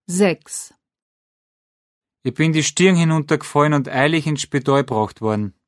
6. Ich bin die Stirn hinuntergefallen und eilig ins Spital gebracht worden.